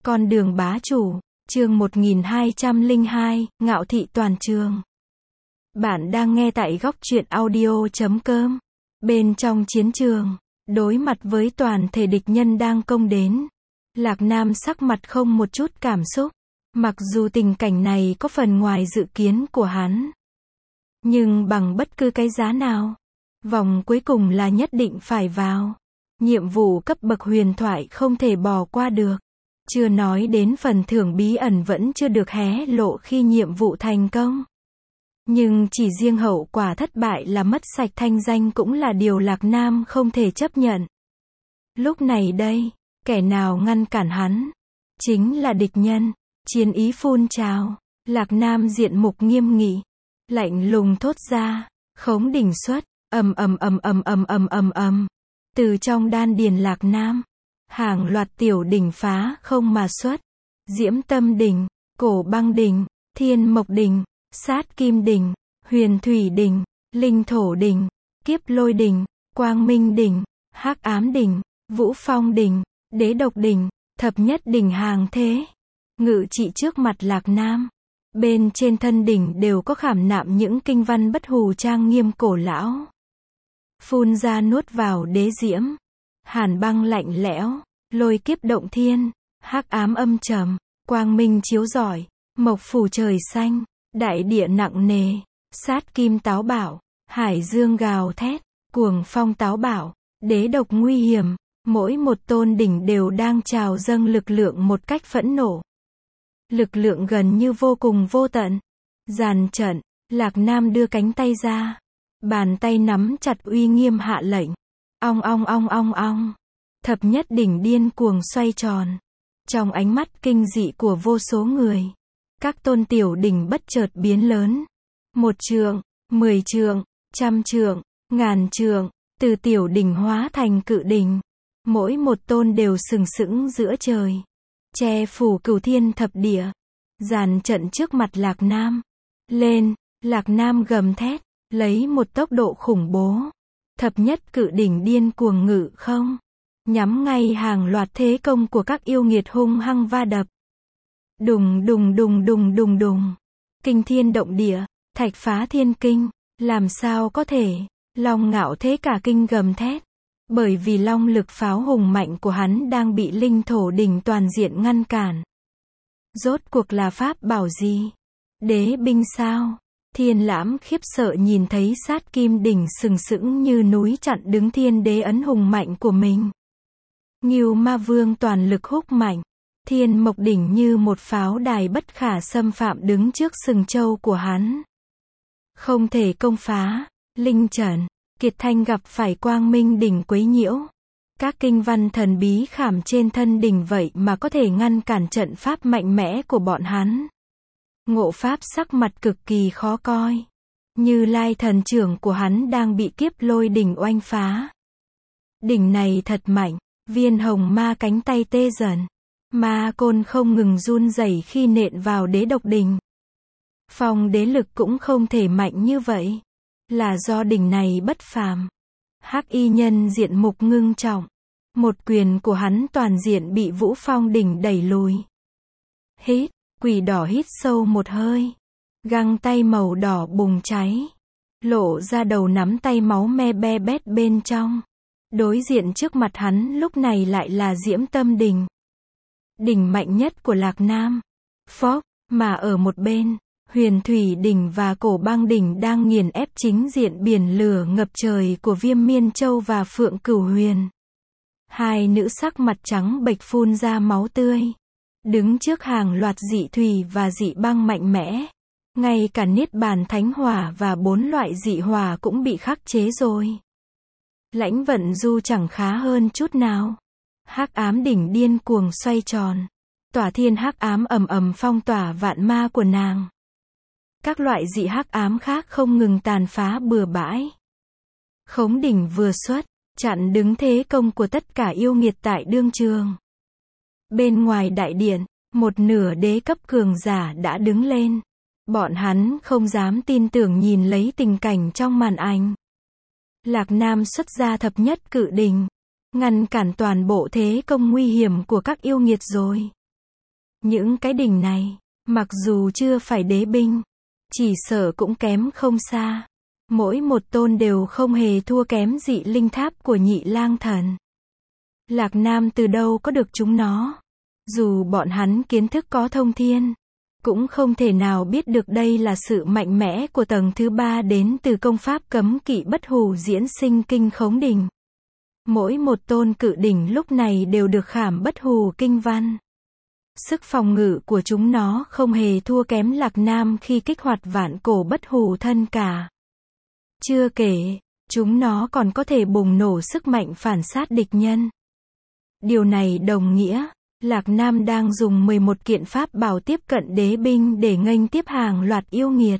Con đường bá chủ, chương 1202, Ngạo thị toàn trường. Bạn đang nghe tại góc truyện audio.com. Bên trong chiến trường, đối mặt với toàn thể địch nhân đang công đến, Lạc Nam sắc mặt không một chút cảm xúc. Mặc dù tình cảnh này có phần ngoài dự kiến của hắn, nhưng bằng bất cứ cái giá nào, vòng cuối cùng là nhất định phải vào. Nhiệm vụ cấp bậc huyền thoại không thể bỏ qua được. Chưa nói đến phần thưởng bí ẩn vẫn chưa được hé lộ khi nhiệm vụ thành công. Nhưng chỉ riêng hậu quả thất bại là mất sạch thanh danh cũng là điều Lạc Nam không thể chấp nhận. Lúc này đây, kẻ nào ngăn cản hắn chính là địch nhân. Chiến ý phun trào, Lạc Nam diện mục nghiêm nghị, lạnh lùng thốt ra, khống đỉnh xuất, ầm ầm ầm ầm ầm ầm ầm ầm. Từ trong đan điền Lạc Nam, hàng loạt tiểu đỉnh phá không mà xuất. Diễm Tâm đỉnh, Cổ Băng đỉnh, Thiên Mộc đỉnh, Sát Kim đỉnh, Huyền Thủy đỉnh, Linh Thổ đỉnh, Kiếp Lôi đỉnh, Quang Minh đỉnh, Hắc Ám đỉnh, Vũ Phong đỉnh, Đế Độc đỉnh, Thập Nhất đỉnh hàng thế ngự trị trước mặt Lạc Nam. Bên trên thân đỉnh đều có khảm nạm những kinh văn bất hủ trang nghiêm cổ lão. Phun ra nuốt vào đế diễm, hàn băng lạnh lẽo, lôi kiếp động thiên, hắc ám âm trầm, quang minh chiếu rọi, mộc phủ trời xanh, đại địa nặng nề, sát kim táo bạo, hải dương gào thét, cuồng phong táo bạo, đế độc nguy hiểm. Mỗi một tôn đỉnh đều đang trào dâng lực lượng một cách phẫn nộ. Lực lượng gần như vô cùng vô tận. Dàn trận, Lạc Nam đưa cánh tay ra. Bàn tay nắm chặt uy nghiêm hạ lệnh. Ong ong ong ong ong. Thập nhất đỉnh điên cuồng xoay tròn. Trong ánh mắt kinh dị của vô số người, các tôn tiểu đỉnh bất chợt biến lớn. 1 trượng, 10 trượng, 100 trượng, 1000 trượng, từ tiểu đỉnh hóa thành cự đỉnh. Mỗi một tôn đều sừng sững giữa trời, che phủ cửu thiên thập địa. Dàn trận trước mặt Lạc Nam. Lên, Lạc Nam gầm thét, lấy một tốc độ khủng bố. Thập nhất cự đỉnh điên cuồng ngự không, nhắm ngay hàng loạt thế công của các yêu nghiệt hung hăng va đập. Đùng đùng đùng đùng đùng đùng. Kinh thiên động địa, thạch phá thiên kinh. Làm sao có thể, Long Ngạo thế cả kinh gầm thét. Bởi vì long lực pháo hùng mạnh của hắn đang bị linh thổ đỉnh toàn diện ngăn cản. Rốt cuộc là pháp bảo gì? Đế binh sao? Thiên Lãm khiếp sợ nhìn thấy sát kim đỉnh sừng sững như núi chặn đứng thiên đế ấn hùng mạnh của mình. Ngưu Ma Vương toàn lực húc mạnh. Thiên Mộc đỉnh như một pháo đài bất khả xâm phạm đứng trước sừng châu của hắn. Không thể công phá. Linh Trần, Kiệt Thanh gặp phải Quang Minh đỉnh quấy nhiễu. Các kinh văn thần bí khảm trên thân đỉnh vậy mà có thể ngăn cản trận pháp mạnh mẽ của bọn hắn. Ngộ Pháp sắc mặt cực kỳ khó coi. Như Lai thần trưởng của hắn đang bị Kiếp Lôi đỉnh oanh phá. Đỉnh này thật mạnh, Viên Hồng Ma cánh tay tê dần. Ma côn không ngừng run rẩy khi nện vào Đế Độc đỉnh. Phong đế lực cũng không thể mạnh như vậy. Là do đỉnh này bất phàm. Hắc y nhân diện mục ngưng trọng. Một quyền của hắn toàn diện bị Vũ Phong đỉnh đẩy lùi. Hít, quỷ đỏ hít sâu một hơi. Găng tay màu đỏ bùng cháy. Lộ ra đầu nắm tay máu me be bét bên trong. Đối diện trước mặt hắn lúc này lại là Diễm Tâm đỉnh. Đỉnh mạnh nhất của Lạc Nam. Phốc, mà ở một bên, Huyền Thủy đỉnh và Cổ Băng đỉnh đang nghiền ép chính diện biển lửa ngập trời của Viêm Miên Châu và Phượng Cửu Huyền. Hai nữ sắc mặt trắng bệch phun ra máu tươi. Đứng trước hàng loạt dị thủy và dị băng mạnh mẽ. Ngay cả Niết Bàn Thánh Hỏa và 4 loại dị hỏa cũng bị khắc chế rồi. Lãnh Vận Du chẳng khá hơn chút nào. Hắc ám đỉnh điên cuồng xoay tròn. Tỏa thiên hắc ám ầm ầm phong tỏa vạn ma của nàng. Các loại dị hắc ám khác không ngừng tàn phá bừa bãi. Khống đỉnh vừa xuất, chặn đứng thế công của tất cả yêu nghiệt tại đương trường. Bên ngoài đại điện, một nửa đế cấp cường giả đã đứng lên. Bọn hắn không dám tin tưởng nhìn lấy tình cảnh trong màn ảnh. Lạc Nam xuất ra thập nhất cự đỉnh, ngăn cản toàn bộ thế công nguy hiểm của các yêu nghiệt rồi. Những cái đỉnh này, mặc dù chưa phải đế binh, chỉ sợ cũng kém không xa. Mỗi một tôn đều không hề thua kém dị linh tháp của Nhị Lang Thần. Lạc Nam từ đâu có được chúng nó. Dù bọn hắn kiến thức có thông thiên, cũng không thể nào biết được đây là sự mạnh mẽ của tầng thứ 3 đến từ công pháp cấm kỵ bất hủ diễn sinh kinh khống đỉnh. Mỗi một tôn cự đỉnh lúc này đều được khảm bất hủ kinh văn. Sức phòng ngự của chúng nó không hề thua kém Lạc Nam khi kích hoạt vạn cổ bất hủ thân cả. Chưa kể, chúng nó còn có thể bùng nổ sức mạnh phản sát địch nhân. Điều này đồng nghĩa, Lạc Nam đang dùng 11 kiện pháp bảo tiếp cận đế binh để nghênh tiếp hàng loạt yêu nghiệt.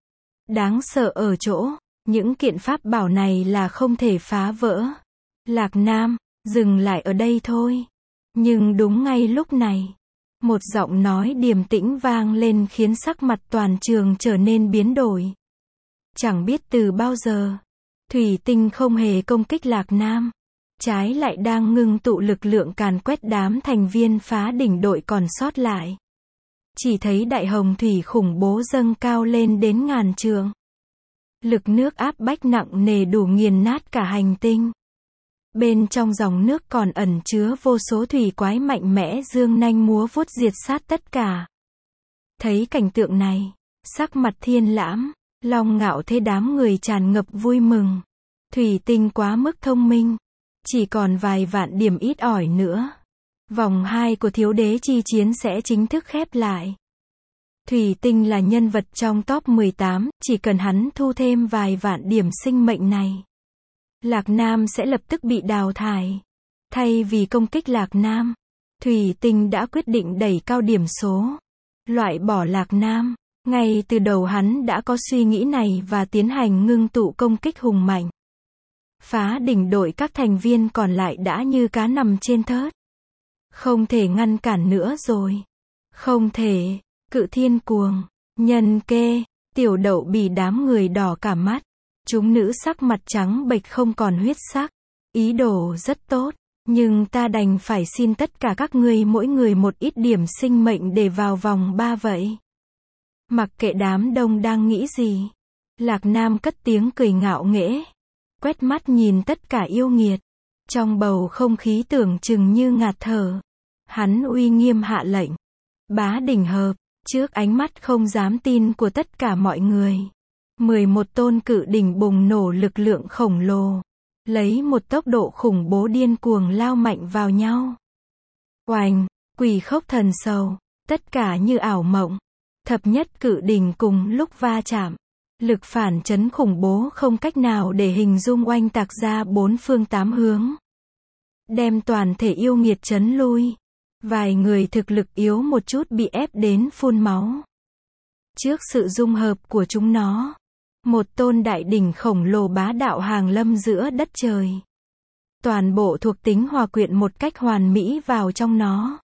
Đáng sợ ở chỗ, những kiện pháp bảo này là không thể phá vỡ. Lạc Nam, dừng lại ở đây thôi. Nhưng đúng ngay lúc này, một giọng nói điềm tĩnh vang lên khiến sắc mặt toàn trường trở nên biến đổi. Chẳng biết từ bao giờ, Thủy Tinh không hề công kích Lạc Nam, trái lại đang ngưng tụ lực lượng càn quét đám thành viên phá đỉnh đội còn sót lại. Chỉ thấy đại hồng thủy khủng bố dâng cao lên đến ngàn trượng. Lực nước áp bách nặng nề đủ nghiền nát cả hành tinh. Bên trong dòng nước còn ẩn chứa vô số thủy quái mạnh mẽ dương nanh múa vuốt diệt sát tất cả. Thấy cảnh tượng này, sắc mặt Thiên Lãm, Long Ngạo Thế đám người tràn ngập vui mừng. Thủy Tinh quá mức thông minh. Chỉ còn vài vạn điểm ít ỏi nữa. Vòng 2 của thiếu đế chi chiến sẽ chính thức khép lại. Thủy Tinh là nhân vật trong top 18, chỉ cần hắn thu thêm vài vạn điểm sinh mệnh này, Lạc Nam sẽ lập tức bị đào thải. Thay vì công kích Lạc Nam, Thủy Tinh đã quyết định đẩy cao điểm số, loại bỏ Lạc Nam. Ngay từ đầu hắn đã có suy nghĩ này và tiến hành ngưng tụ công kích hùng mạnh. Phá đỉnh đội các thành viên còn lại đã như cá nằm trên thớt. Không thể ngăn cản nữa rồi. Không thể. Cự Thiên Cuồng, Nhân Kê, Tiểu Đậu Bì đám người đỏ cả mắt. Chúng nữ sắc mặt trắng bệch không còn huyết sắc. Ý đồ rất tốt, nhưng ta đành phải xin tất cả các ngươi mỗi người một ít điểm sinh mệnh để vào vòng 3 vậy. Mặc kệ đám đông đang nghĩ gì, Lạc Nam cất tiếng cười ngạo nghễ. Quét mắt nhìn tất cả yêu nghiệt. Trong bầu không khí tưởng chừng như ngạt thở. Hắn uy nghiêm hạ lệnh. Bá đỉnh hợp. Trước ánh mắt không dám tin của tất cả mọi người, 11 tôn cự đỉnh bùng nổ lực lượng khổng lồ. Lấy một tốc độ khủng bố điên cuồng lao mạnh vào nhau. Oành, quỷ khốc thần sầu. Tất cả như ảo mộng. Thập nhất cự đỉnh cùng lúc va chạm. Lực phản chấn khủng bố không cách nào để hình dung oanh tạc ra 4 phương 8 hướng. Đem toàn thể yêu nghiệt chấn lui. Vài người thực lực yếu một chút bị ép đến phun máu. Trước sự dung hợp của chúng nó, một tôn đại đỉnh khổng lồ bá đạo hàng lâm giữa đất trời. Toàn bộ thuộc tính hòa quyện một cách hoàn mỹ vào trong nó.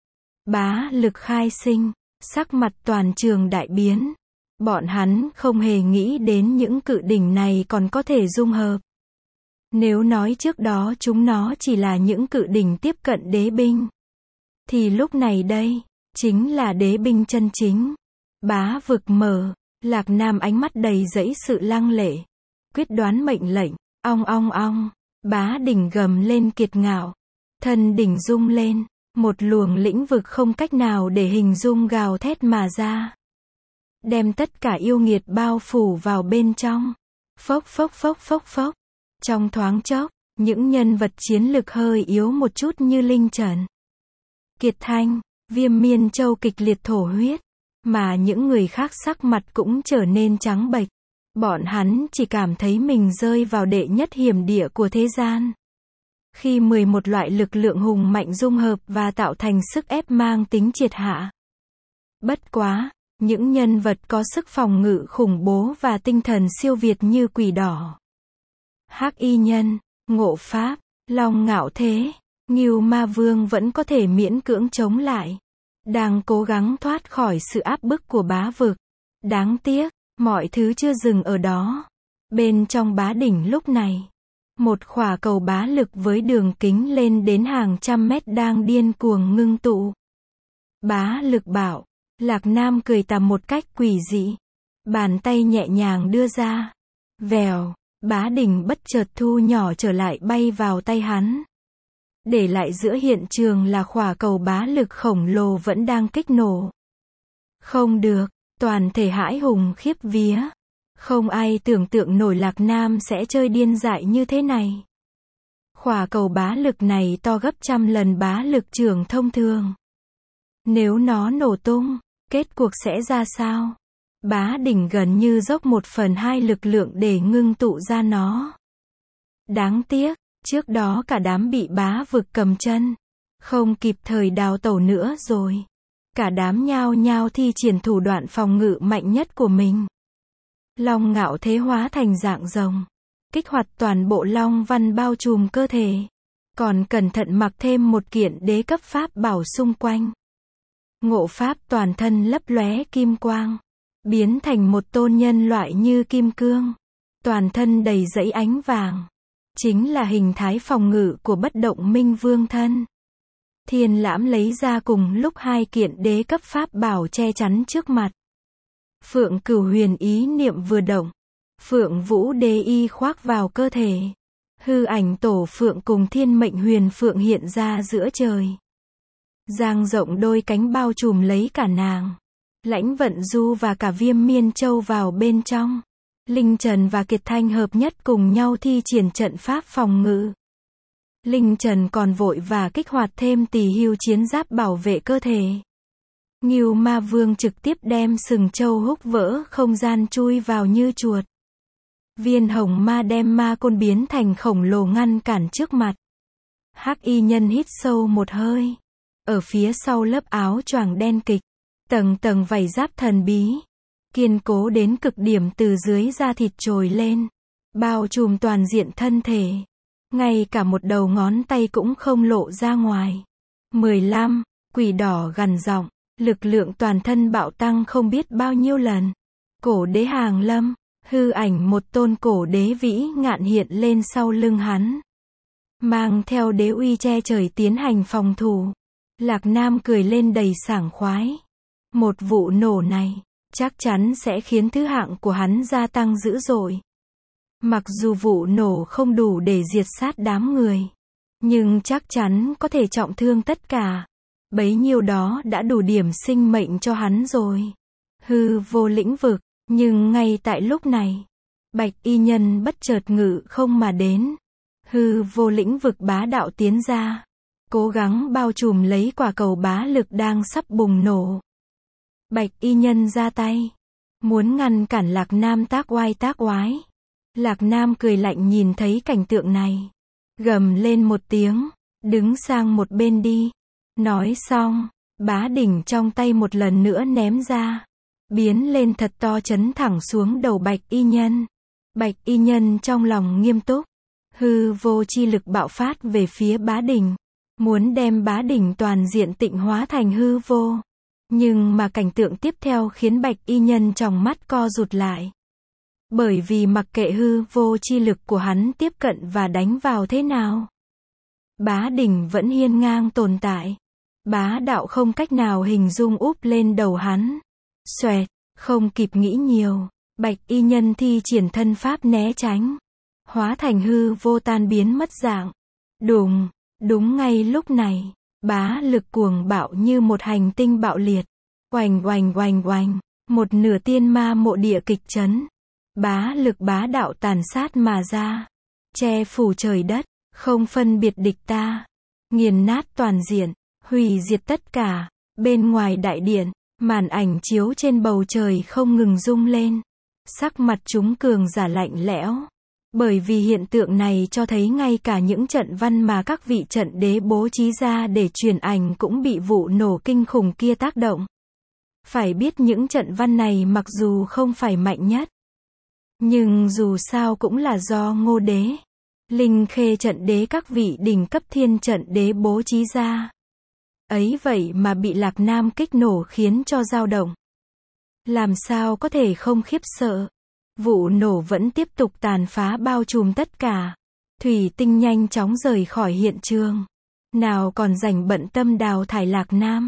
Bá lực khai sinh, sắc mặt toàn trường đại biến. Bọn hắn không hề nghĩ đến những cự đỉnh này còn có thể dung hợp. Nếu nói trước đó chúng nó chỉ là những cự đỉnh tiếp cận đế binh, thì lúc này đây, chính là đế binh chân chính. Bá vực mở, Lạc Nam ánh mắt đầy dẫy sự lăng lệ. Quyết đoán mệnh lệnh, ong ong ong, bá đỉnh gầm lên kiệt ngạo. Thân đỉnh rung lên, một luồng lĩnh vực không cách nào để hình dung gào thét mà ra. Đem tất cả yêu nghiệt bao phủ vào bên trong. Phốc phốc phốc phốc phốc. Trong thoáng chốc, những nhân vật chiến lực hơi yếu một chút như Linh Trần, Kiệt Thanh, Viêm Miên Châu kịch liệt thổ huyết, mà những người khác sắc mặt cũng trở nên trắng bệch. Bọn hắn chỉ cảm thấy mình rơi vào đệ nhất hiểm địa của thế gian. Khi 11 loại lực lượng hùng mạnh dung hợp và tạo thành sức ép mang tính triệt hạ. Bất quá, những nhân vật có sức phòng ngự khủng bố và tinh thần siêu việt như Quỷ Đỏ, Hắc Y Nhân, Ngộ Pháp, Long Ngạo Thế, Ngưu Ma Vương vẫn có thể miễn cưỡng chống lại. Đang cố gắng thoát khỏi sự áp bức của bá vực. Đáng tiếc, mọi thứ chưa dừng ở đó. Bên trong bá đỉnh lúc này, một khỏa cầu bá lực với đường kính lên đến hàng trăm mét đang điên cuồng ngưng tụ. Bá Lực bảo. Lạc Nam cười tà một cách quỷ dị. Bàn tay nhẹ nhàng đưa ra. Vèo, Bá đỉnh bất chợt thu nhỏ trở lại bay vào tay hắn. Để lại giữa hiện trường là quả cầu bá lực khổng lồ vẫn đang kích nổ. Không được, toàn thể hãi hùng khiếp vía. Không ai tưởng tượng nổi Lạc Nam sẽ chơi điên dại như thế này. Quả cầu bá lực này to gấp trăm lần bá lực trường thông thường. Nếu nó nổ tung, kết cuộc sẽ ra sao? Bá đỉnh gần như dốc 1/2 lực lượng để ngưng tụ ra nó. Đáng tiếc, trước đó cả đám bị bá vực cầm chân. Không kịp thời đào tẩu nữa rồi. Cả đám nhao nhao thi triển thủ đoạn phòng ngự mạnh nhất của mình. Long ngạo thế hóa thành dạng rồng. Kích hoạt toàn bộ long văn bao trùm cơ thể. Còn cẩn thận mặc thêm một kiện đế cấp pháp bảo xung quanh. Ngộ pháp toàn thân lấp lóe kim quang. Biến thành một tôn nhân loại như kim cương. Toàn thân đầy dẫy ánh vàng. Chính là hình thái phòng ngự của bất động minh vương thân. Thiên Lãm lấy ra cùng lúc 2 kiện đế cấp pháp bảo che chắn trước mặt. Phượng Cửu Huyền ý niệm vừa động. Phượng Vũ Đế y khoác vào cơ thể. Hư ảnh tổ phượng cùng thiên mệnh huyền phượng hiện ra giữa trời. Dang rộng đôi cánh bao trùm lấy cả nàng. Lãnh Vận Du và cả Viêm Miên Châu vào bên trong. Linh Trần và Kiệt Thanh hợp nhất cùng nhau thi triển trận pháp phòng ngự. Linh Trần còn vội và kích hoạt thêm Tỳ Hưu chiến giáp bảo vệ cơ thể. Ngưu Ma Vương trực tiếp đem sừng châu húc vỡ không gian chui vào như chuột. Viên Hồng Ma đem ma côn biến thành khổng lồ ngăn cản trước mặt. Hắc y nhân hít sâu một hơi. Ở phía sau lớp áo choàng đen kịch, tầng tầng vảy giáp thần bí, kiên cố đến cực điểm từ dưới da thịt trồi lên, bao trùm toàn diện thân thể. Ngay cả một đầu ngón tay cũng không lộ ra ngoài. 15. Quỷ đỏ gằn giọng, lực lượng toàn thân bạo tăng không biết bao nhiêu lần. Cổ đế hàng lâm, hư ảnh một tôn cổ đế vĩ ngạn hiện lên sau lưng hắn. Mang theo đế uy che trời tiến hành phòng thủ. Lạc Nam cười lên đầy sảng khoái. Một vụ nổ này, chắc chắn sẽ khiến thứ hạng của hắn gia tăng dữ dội. Mặc dù vụ nổ không đủ để diệt sát đám người, nhưng chắc chắn có thể trọng thương tất cả. Bấy nhiêu đó đã đủ điểm sinh mệnh cho hắn rồi. Hư vô lĩnh vực, nhưng ngay tại lúc này, Bạch y nhân bất chợt ngự không mà đến. Hư vô lĩnh vực bá đạo tiến ra, cố gắng bao trùm lấy quả cầu bá lực đang sắp bùng nổ. Bạch y nhân ra tay, muốn ngăn cản Lạc Nam tác oai tác oái. Lạc Nam cười lạnh nhìn thấy cảnh tượng này, gầm lên một tiếng, đứng sang một bên đi. Nói xong, bá đỉnh trong tay một lần nữa ném ra, biến lên thật to chấn thẳng xuống đầu Bạch y nhân. Bạch y nhân trong lòng nghiêm túc, hư vô chi lực bạo phát về phía bá đỉnh, muốn đem bá đỉnh toàn diện tịnh hóa thành hư vô. Nhưng mà cảnh tượng tiếp theo khiến Bạch y nhân trong mắt co rụt lại. Bởi vì mặc kệ hư vô chi lực của hắn tiếp cận và đánh vào thế nào, bá đỉnh vẫn hiên ngang tồn tại. Bá đạo không cách nào hình dung úp lên đầu hắn. Xoẹt, không kịp nghĩ nhiều, Bạch y nhân thi triển thân pháp né tránh, hóa thành hư vô tan biến mất dạng. Đùng, đúng ngay lúc này, bá lực cuồng bạo như một hành tinh bạo liệt. Oành oành oành oành, một nửa tiên ma mộ địa kịch chấn. Bá lực bá đạo tàn sát mà ra, che phủ trời đất, không phân biệt địch ta, nghiền nát toàn diện, hủy diệt tất cả. Bên ngoài đại điện, màn ảnh chiếu trên bầu trời không ngừng rung lên. Sắc mặt chúng cường giả lạnh lẽo. Bởi vì hiện tượng này cho thấy ngay cả những trận văn mà các vị trận đế bố trí ra để truyền ảnh cũng bị vụ nổ kinh khủng kia tác động. Phải biết những trận văn này mặc dù không phải mạnh nhất, nhưng dù sao cũng là do Ngô Đế, Linh Khê trận đế các vị đỉnh cấp thiên trận đế bố trí ra. Ấy vậy mà bị Lạc Nam kích nổ khiến cho dao động. Làm sao có thể không khiếp sợ. Vụ nổ vẫn tiếp tục tàn phá bao trùm tất cả. Thủy Tinh nhanh chóng rời khỏi hiện trường. Nào còn rảnh bận tâm đào thải Lạc Nam.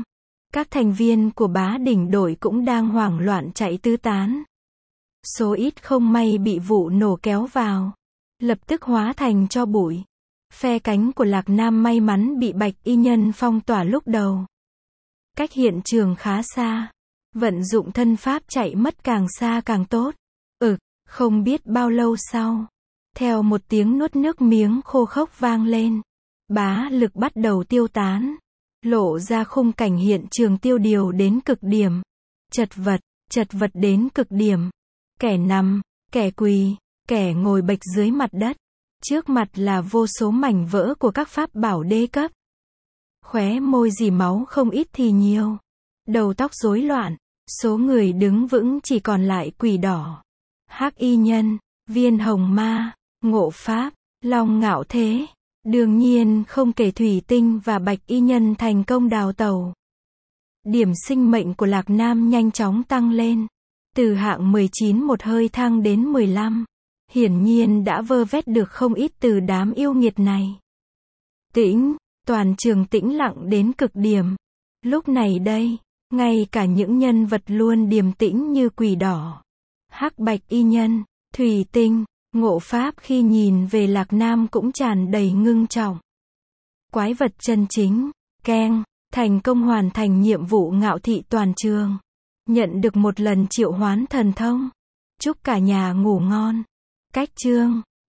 Các thành viên của bá đỉnh đội cũng đang hoảng loạn chạy tứ tán. Số ít không may bị vụ nổ kéo vào, lập tức hóa thành tro bụi. Phe cánh của Lạc Nam may mắn bị Bạch Y Nhân phong tỏa lúc đầu. Cách hiện trường khá xa, vận dụng thân pháp chạy mất càng xa càng tốt. Không biết bao lâu sau, theo một tiếng nuốt nước miếng khô khốc vang lên, bá lực bắt đầu tiêu tán, lộ ra khung cảnh hiện trường tiêu điều đến cực điểm. Chật vật đến cực điểm. Kẻ nằm, kẻ quỳ, kẻ ngồi bệt dưới mặt đất. Trước mặt là vô số mảnh vỡ của các pháp bảo đế cấp. Khóe môi rỉ máu không ít thì nhiều. Đầu tóc rối loạn, số người đứng vững chỉ còn lại Quỷ Đỏ, Hắc Y Nhân, Viên Hồng Ma, Ngộ Pháp, Long Ngạo Thế. Đương nhiên không kể Thủy Tinh và Bạch Y Nhân thành công đào tẩu. Điểm sinh mệnh của Lạc Nam nhanh chóng tăng lên. Từ hạng 19 một hơi thăng đến 15. Hiển nhiên đã vơ vét được không ít từ đám yêu nghiệt này. Toàn trường tĩnh lặng đến cực điểm. Lúc này đây, ngay cả những nhân vật luôn điềm tĩnh như Quỷ Đỏ, Hắc Bạch Y Nhân, Thủy Tinh, Ngộ Pháp khi nhìn về Lạc Nam cũng tràn đầy ngưng trọng. Quái vật chân chính, keng, thành công hoàn thành nhiệm vụ ngạo thị toàn trường. Nhận được một lần triệu hoán thần thông. Chúc cả nhà ngủ ngon. Cách chương